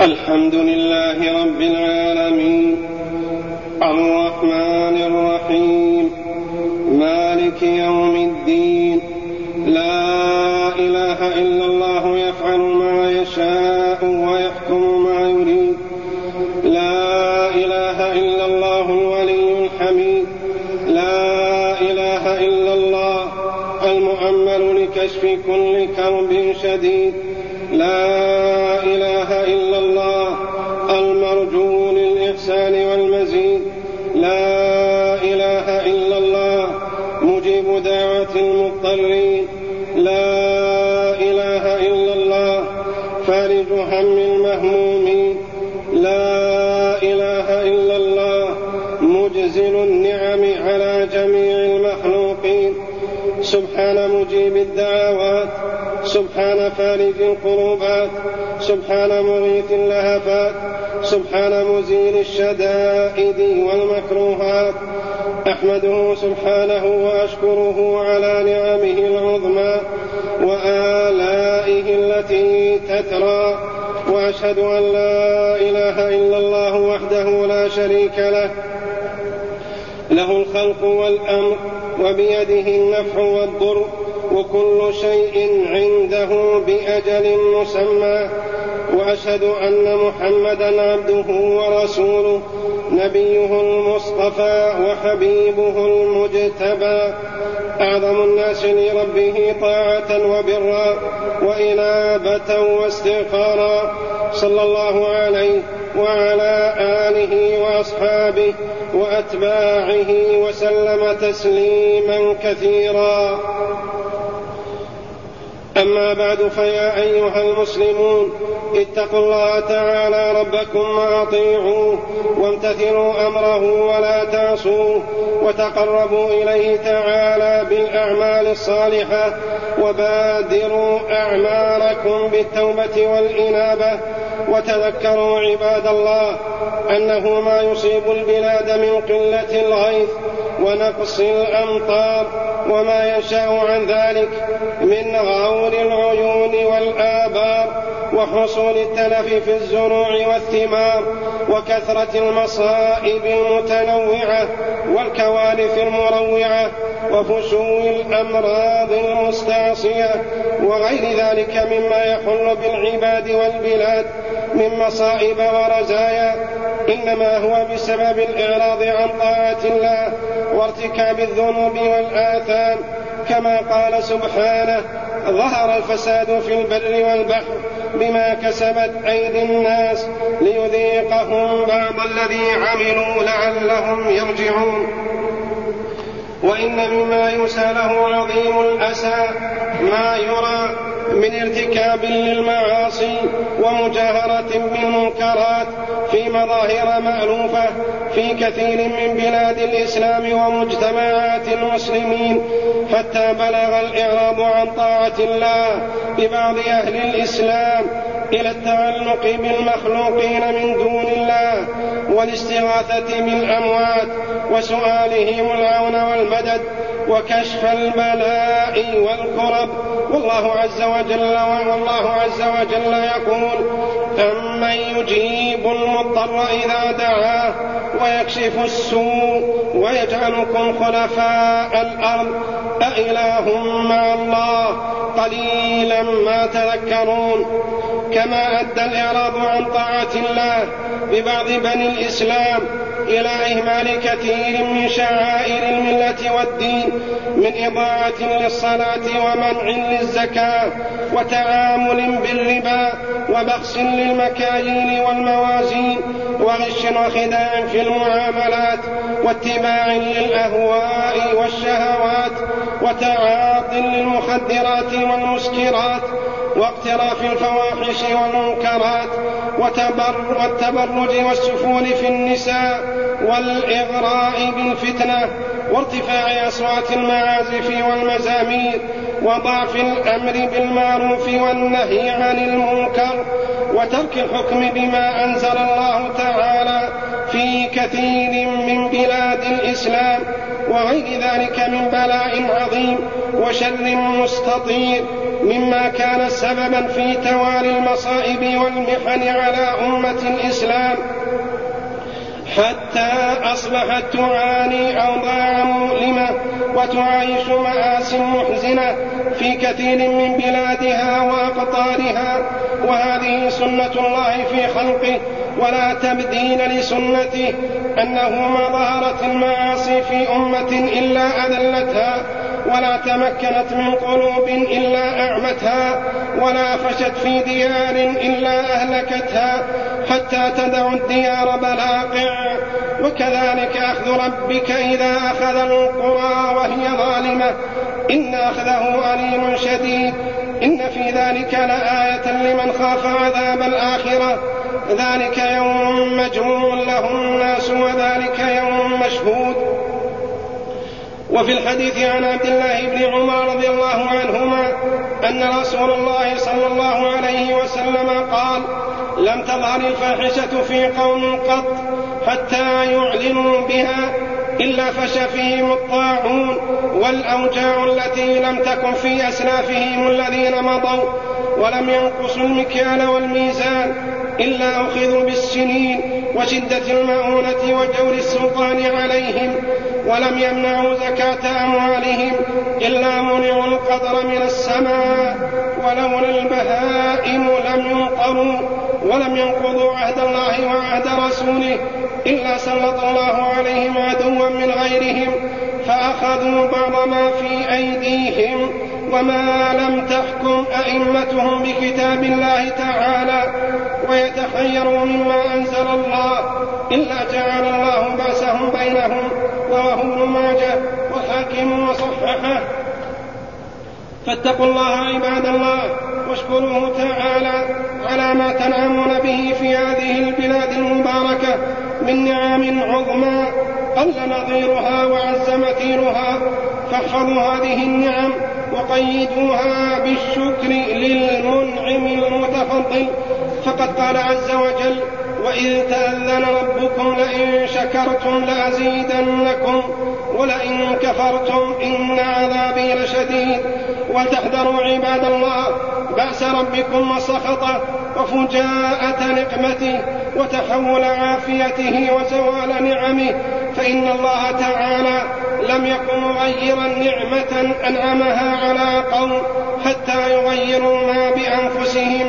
الحمد لله رب العالمين الرحمن الرحيم مالك يوم الدين. لا إله إلا الله يفعل ما يشاء ويحكم ما يريد. لا إله إلا الله الولي الحميد. لا إله إلا الله المؤمل لكشف كل كرب شديد. لا إله إلا الله المرجو للإحسان والمزيد. لا إله إلا الله مجيب دعوة المضطرين. لا إله إلا الله فارج هم المهمومين. لا إله إلا الله مجزل النعم على جميع المخلوقين. سبحان مجيب الدعوات، سبحان فارج القربات، سبحان مغيث اللهفات، سبحان مزيل الشدائد والمكروهات. أحمده سبحانه وأشكره على نعمه العظمى وآلائه التي تترى، وأشهد أن لا إله إلا الله وحده لا شريك له، له الخلق والأمر وبيده النفع والضر، وكل شيء عنده بأجل مسمى. وأشهد أن محمدا عبده ورسوله، نبيه المصطفى وحبيبه المجتبى، أعظم الناس لربه طاعة وبرا وإنابة واستغفارا، صلى الله عليه وعلى آله وأصحابه وأتباعه وسلم تسليما كثيرا. أما بعد، فيا أيها المسلمون، اتقوا الله تعالى ربكم وأطيعوه وامتثلوا أمره ولا تعصوه، وتقربوا إليه تعالى بالأعمال الصالحة، وبادروا أعمالكم بالتوبة والإنابة. وتذكروا عباد الله أنه ما يصيب البلاد من قلة الغيث ونقص الأمطار وما ينشأ عن ذلك من غور العيون والآبار وحصول التلف في الزروع والثمار وكثرة المصائب المتنوعة والكوارث المروعة وفشو الأمراض المستعصية وغير ذلك مما يحل بالعباد والبلاد من مصائب ورزايا، إنما هو بسبب الإعراض عن طاعة الله وارتكاب الذنوب والآثام، كما قال سبحانه: ظهر الفساد في البر والبحر بما كسبت أيدي الناس ليذيقهم بعض الذي عملوا لعلهم يرجعون. وإن مما يسى له عظيم الأسى ما يرى من ارتكاب للمعاصي ومجاهرة بالمنكرات في مظاهر مألوفة في كثير من بلاد الإسلام ومجتمعات المسلمين، حتى بلغ الإعراض عن طاعة الله ببعض أهل الإسلام إلى التعلق بالمخلوقين من دون الله والاستغاثة بالأموات وسؤالهم العون والمدد وكشف البلاء والكرب. والله عز وجل يقول: أمن يجيب المضطر إذا دعاه ويكشف السوء ويجعلكم خلفاء الأرض أإله مع الله قليلا ما تذكرون. كما أدى الإعراض عن طاعة الله ببعض بني الإسلام إلى إهمال كثير من شعائر الملة والدين من إضاعة للصلاة ومنع للزكاة وتعامل بالربا وبخس للمكاييل والموازين وغش وخداع في المعاملات واتباع للأهواء والشهوات وتعاطٍ للمخدرات والمسكرات واقتراف الفواحش والمنكرات والتبرج والسفول في النساء والإغراء بالفتنة وارتفاع أصوات المعازف والمزامير وضعف الأمر بالمعروف والنهي عن المنكر وترك الحكم بما أنزل الله تعالى في كثير من بلاد الإسلام وغير ذلك من بلاء عظيم وشر مستطير. مما كان سببا في توالي المصائب والمحن على أمة الإسلام، حتى أصبحت تعاني أوضاعا مؤلمة وتعيش مآسٍ محزنة في كثير من بلادها وأقطارها. وهذه سنة الله في خلقه ولا تبديل لسنته، أنه ما ظهرت المعاصي في أمة إلا أذلتها، ولا تمكنت من قلوب إلا أعمتها، ولا فشت في ديار إلا أهلكتها، حتى تدع الديار بلاقع. وكذلك أخذ ربك إذا أخذ القرى وهي ظالمة إن أخذه أليم شديد. إن في ذلك لآية لمن خاف عذاب الآخرة، ذلك يوم مجموع له الناس وذلك يوم مشهود. وفي الحديث عن عبد الله بن عمر رضي الله عنهما أن رسول الله صلى الله عليه وسلم قال: لم تظهر الفاحشة في قوم قط حتى يعلنوا بها إلا فشى فيهم الطاعون والأوجاع التي لم تكن في أسلافهم الذين مضوا، ولم ينقصوا المكيال والميزان إلا أخذوا بالسنين وشدة المؤونة وجور السلطان عليهم، ولم يمنعوا زكاة أموالهم إلا منعوا القدر من السماء، ولولا البهائم لم ينقروا، ولم ينقضوا عهد الله وعهد رسوله إلا سلط الله عليهم عدوا من غيرهم فأخذوا بعض ما في أيديهم. وما لم تحكم أئمتهم بكتاب الله تعالى ويتخيروا مما أنزل الله إلا جعل الله بأسهم بينهم. رواه ابن ماجه والحاكم وصححه. فاتقوا الله عباد الله واشكروه تعالى على ما تنعمون به في هذه البلاد المباركة من نعم عظمى قل نظيرها وعز مثيلها، فاحفظوا هذه النعم وقيدوها بالشكر للمنعم المتفضل. فقد قال عز وجل: وإذ تأذن ربكم لئن شكرتم لأزيدنكم ولئن كفرتم إن عذابي لشديد. ولتحذروا عباد الله بأس ربكم وسخطه وفجاءة نقمته وتحول عافيته وزوال نعمه، فإن الله تعالى لم يكن مغيرا نعمة أنعمها على قوم حتى يغيروا ما بأنفسهم.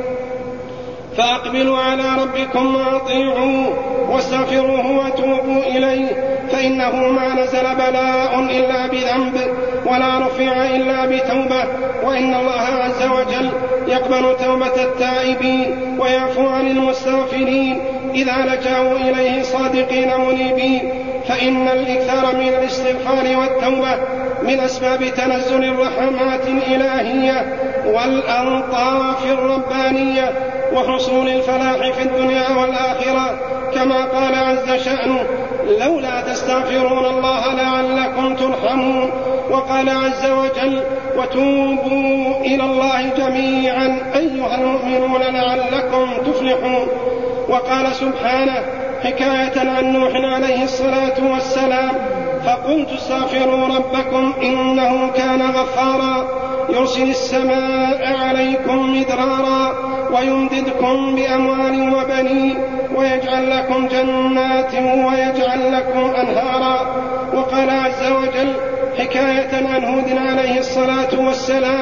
فأقبلوا على ربكم وأطيعوه واستغفروه وتوبوا إليه، فإنه ما نزل بلاء إلا بذنب ولا رفع إلا بتوبة، وإن الله عز وجل يقبل توبة التائبين ويعفو عن المستغفرين إذا لجأوا إليه صادقين منيبين. فإن الإكثار من الاستغفار والتوبة من أسباب تنزل الرحمات الإلهية والألطاف الربانية وحصول الفلاح في الدنيا والآخرة، كما قال عز شأنه: لولا تستغفرون الله لعلكم ترحمون. وقال عز وجل: وتوبوا إلى الله جميعا أيها المؤمنون لعلكم تفلحون. وقال سبحانه حكاية عن نوح عليه الصلاة والسلام: فقلت استغفروا ربكم إنه كان غفارا يرسل السماء عليكم مدرارا ويمددكم بأموال وبنين ويجعل لكم جنات ويجعل لكم أنهارا. وقال عز وجل حكاية عن هود عليه الصلاة والسلام: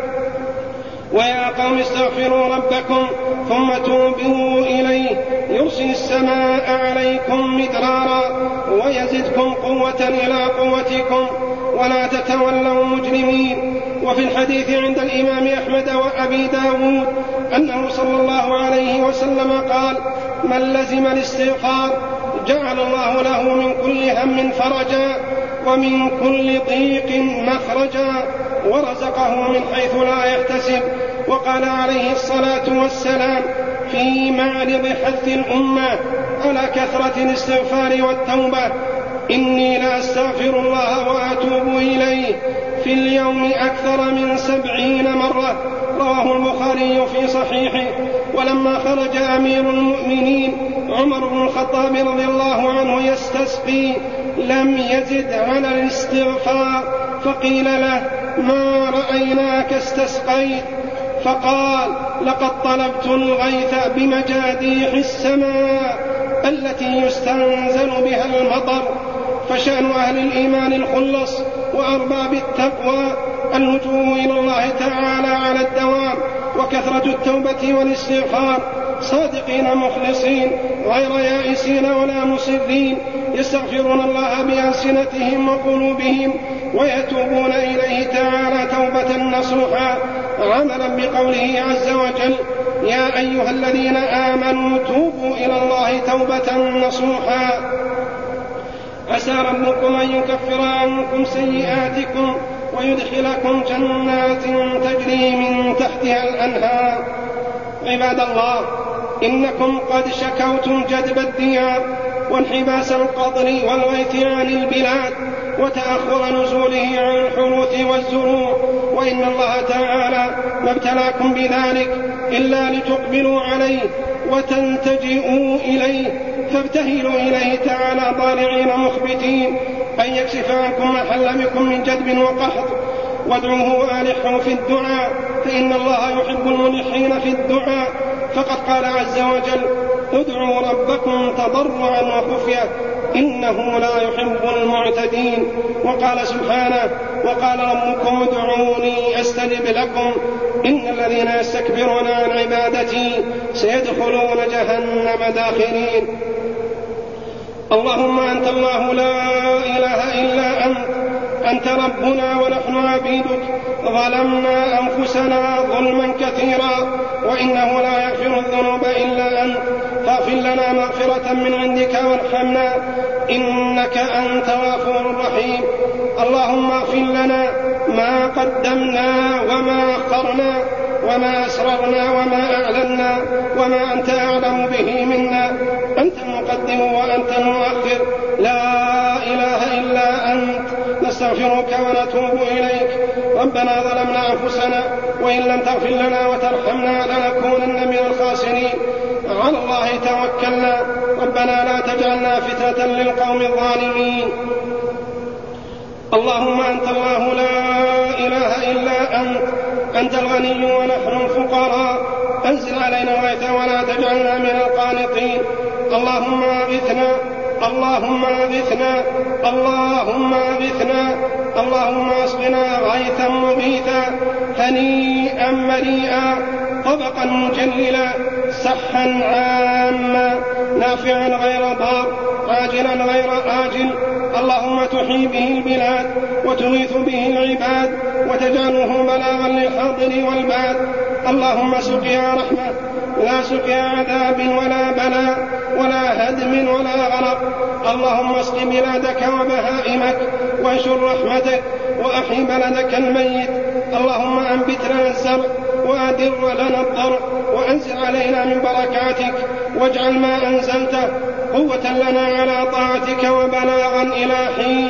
ويا قوم استغفروا ربكم ثم توبوا إليه يرسل السماء عليكم مدرارا ويزدكم قوة إلى قوتكم ولا تتولوا مجرمين. وفي الحديث عند الإمام أحمد وأبي داود أنه صلى الله عليه وسلم قال: من لزم الاستغفار جعل الله له من كل هم فرجا ومن كل ضيق مخرجا ورزقه من حيث لا يحتسب. وقال عليه الصلاة والسلام في معرض حث الأمة على كثرة الاستغفار والتوبة: إني لأستغفر الله وأتوب إليه في اليوم أكثر من 70 مرة. رواه البخاري في صحيحه. ولما خرج أمير المؤمنين عمر بن الخطاب رضي الله عنه يستسقي لم يزد على الاستغفار، فقيل له: ما رأيناك استسقيت. فقال لقد طلبت الغيث بمجاديح السماء التي يستنزل بها المطر. فشأن أهل الإيمان الخلص وأرباب التقوى اللجوء إلى الله تعالى على الدوام وكثرة التوبة والاستغفار، صادقين مخلصين غير يائسين ولا مصرين، يستغفرون الله بألسنتهم وقلوبهم ويتوبون إليه تعالى توبة نصوحا، عملا بقوله عز وجل: يا أيها الذين آمنوا توبوا إلى الله توبة نصوحا. عسى ربكم أن يكفر عنكم سيئاتكم ويدخلكم جنات تجري من تحتها الأنهار. عباد الله، إنكم قد شكوتم جدب الديار وانحباس القطر والغيث عن البلاد وتأخر نزوله عن الحروث والزروع، وإن الله تعالى ما ابتلاكم بذلك إلا لتقبلوا عليه وتنتجئوا إليه، فابتهلوا إليه تعالى ضارعين مخبتين أن يكشف عنكم ما حل بكم من جدب وقحط، وادعوه وألحوا في الدعاء، فإن الله يحب الملحين في الدعاء. فقد قال عز وجل: ادعوا ربكم تضرعا وخفية إنه لا يحب المعتدين. وقال سبحانه: وقال ربكم ادعوني أستجب لكم إن الذين يستكبرون عن عبادتي سيدخلون جهنم داخرين. اللهم أنت الله لا إله إلا أنت ربنا ونحن عبيدك، ظلمنا أنفسنا ظلما كثيرا وإنه لا يغفر الذنوب إلا أنت، فاغفر لنا مغفرة من عندك وارحمنا إنك أنت الغفور الرحيم. اللهم اغفر لنا ما قدمنا وما أخرنا وما أسررنا وما أعلنا وما أنت أعلم به منا، أنت المقدم وأنت المؤخر، لا إله إلا أنت، نستغفرك ونتوب إليك. ربنا ظلمنا أنفسنا وإن لم تغفر لنا وترحمنا لنكونن من الخاسرين. على الله توكلنا، ربنا لا تجعلنا فتنة للقوم الظالمين. اللهم أنت الله لا إله إلا أنت الغني ونحن الفقراء، أنزل علينا الغيث ولا تجعلنا من القانطين. اللهم أغثنا اللهم أغثنا اللهم أغثنا اللهم اسقنا غيثا مغيثا هنيئا مريئا طبقا مجللا سحا عاما نافعا غير ضار عاجلا غير آجل. اللهم تحيي به البلاد وتغيث به العباد وتجعله بلاغا للحاضر والباد. اللهم سقيا رحمة لا سقيا عذاب ولا بلاء ولا هدم ولا غرق. اللهم اسق بلادك وبهائمك وانشر رحمتك وأحي بلدك الميت. اللهم أنبت لنا الزرع وأدر لنا الضرع وأنزل علينا من بركاتك واجعل ما أنزلته قوة لنا على طاعتك وبلاغا إلى حين.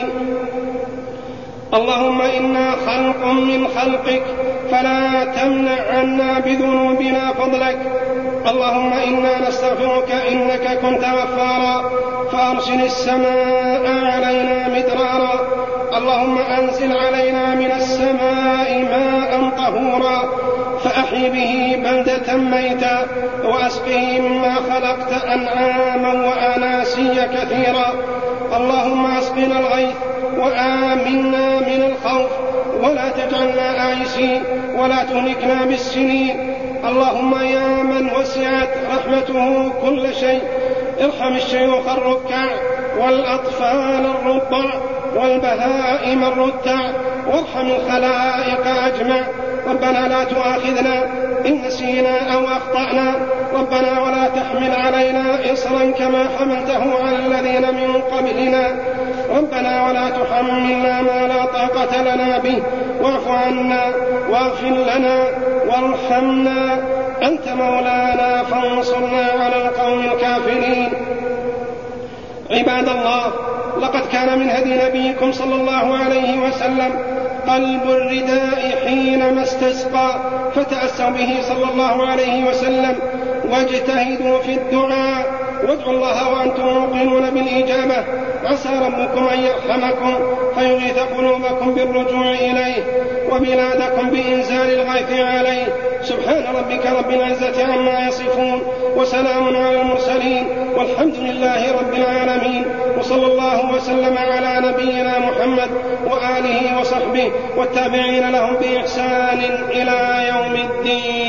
اللهم إنا خلق من خلقك فلا تمنع عنا بذنوبنا فضلك. اللهم إنا نستغفرك إنك كنت غفارا فأرسل السماء علينا مدرارا. اللهم أنزل علينا من السماء ماء طهورا فأحي به بلدة ميتا وأسقه مما خلقت أنعاما وأناسيا كثيرا. اللهم أسقنا الغيث وآمنا من الخوف ولا تجعلنا آيسين ولا تهلكنا بالسنين. اللهم يا من وسعت رحمته كل شيء ارحم الشيوخ الركع والأطفال الرضع والبهائم الرتع وارحم الخلائق أجمع. ربنا لا تؤاخذنا إن نسينا أو أخطأنا. ربنا ولا تحمل علينا إصرا كما حملته على الذين من قبلنا. ربنا ولا تحملنا ما لا طاقة لنا به واعف عنا واغفر لنا وارحمنا أنت مولانا فانصرنا على القوم الكافرين. عباد الله، لقد كان من هدي نبيكم صلى الله عليه وسلم قلب الرداء حينما استسقى، فتأسوا به صلى الله عليه وسلم واجتهدوا في الدعاء وادعوا الله وأنتم موقنون بالإجابة، عسى ربكم أن يرحمكم فيغيث قلوبكم بالرجوع إليه وبلادكم بإنزال الغيث عليه. سبحان ربك رب العزة عما يصفون وسلام على المرسلين والحمد لله رب العالمين، وصلى الله وسلم على نبينا محمد وآله وصحبه والتابعين لهم بإحسان إلى يوم الدين.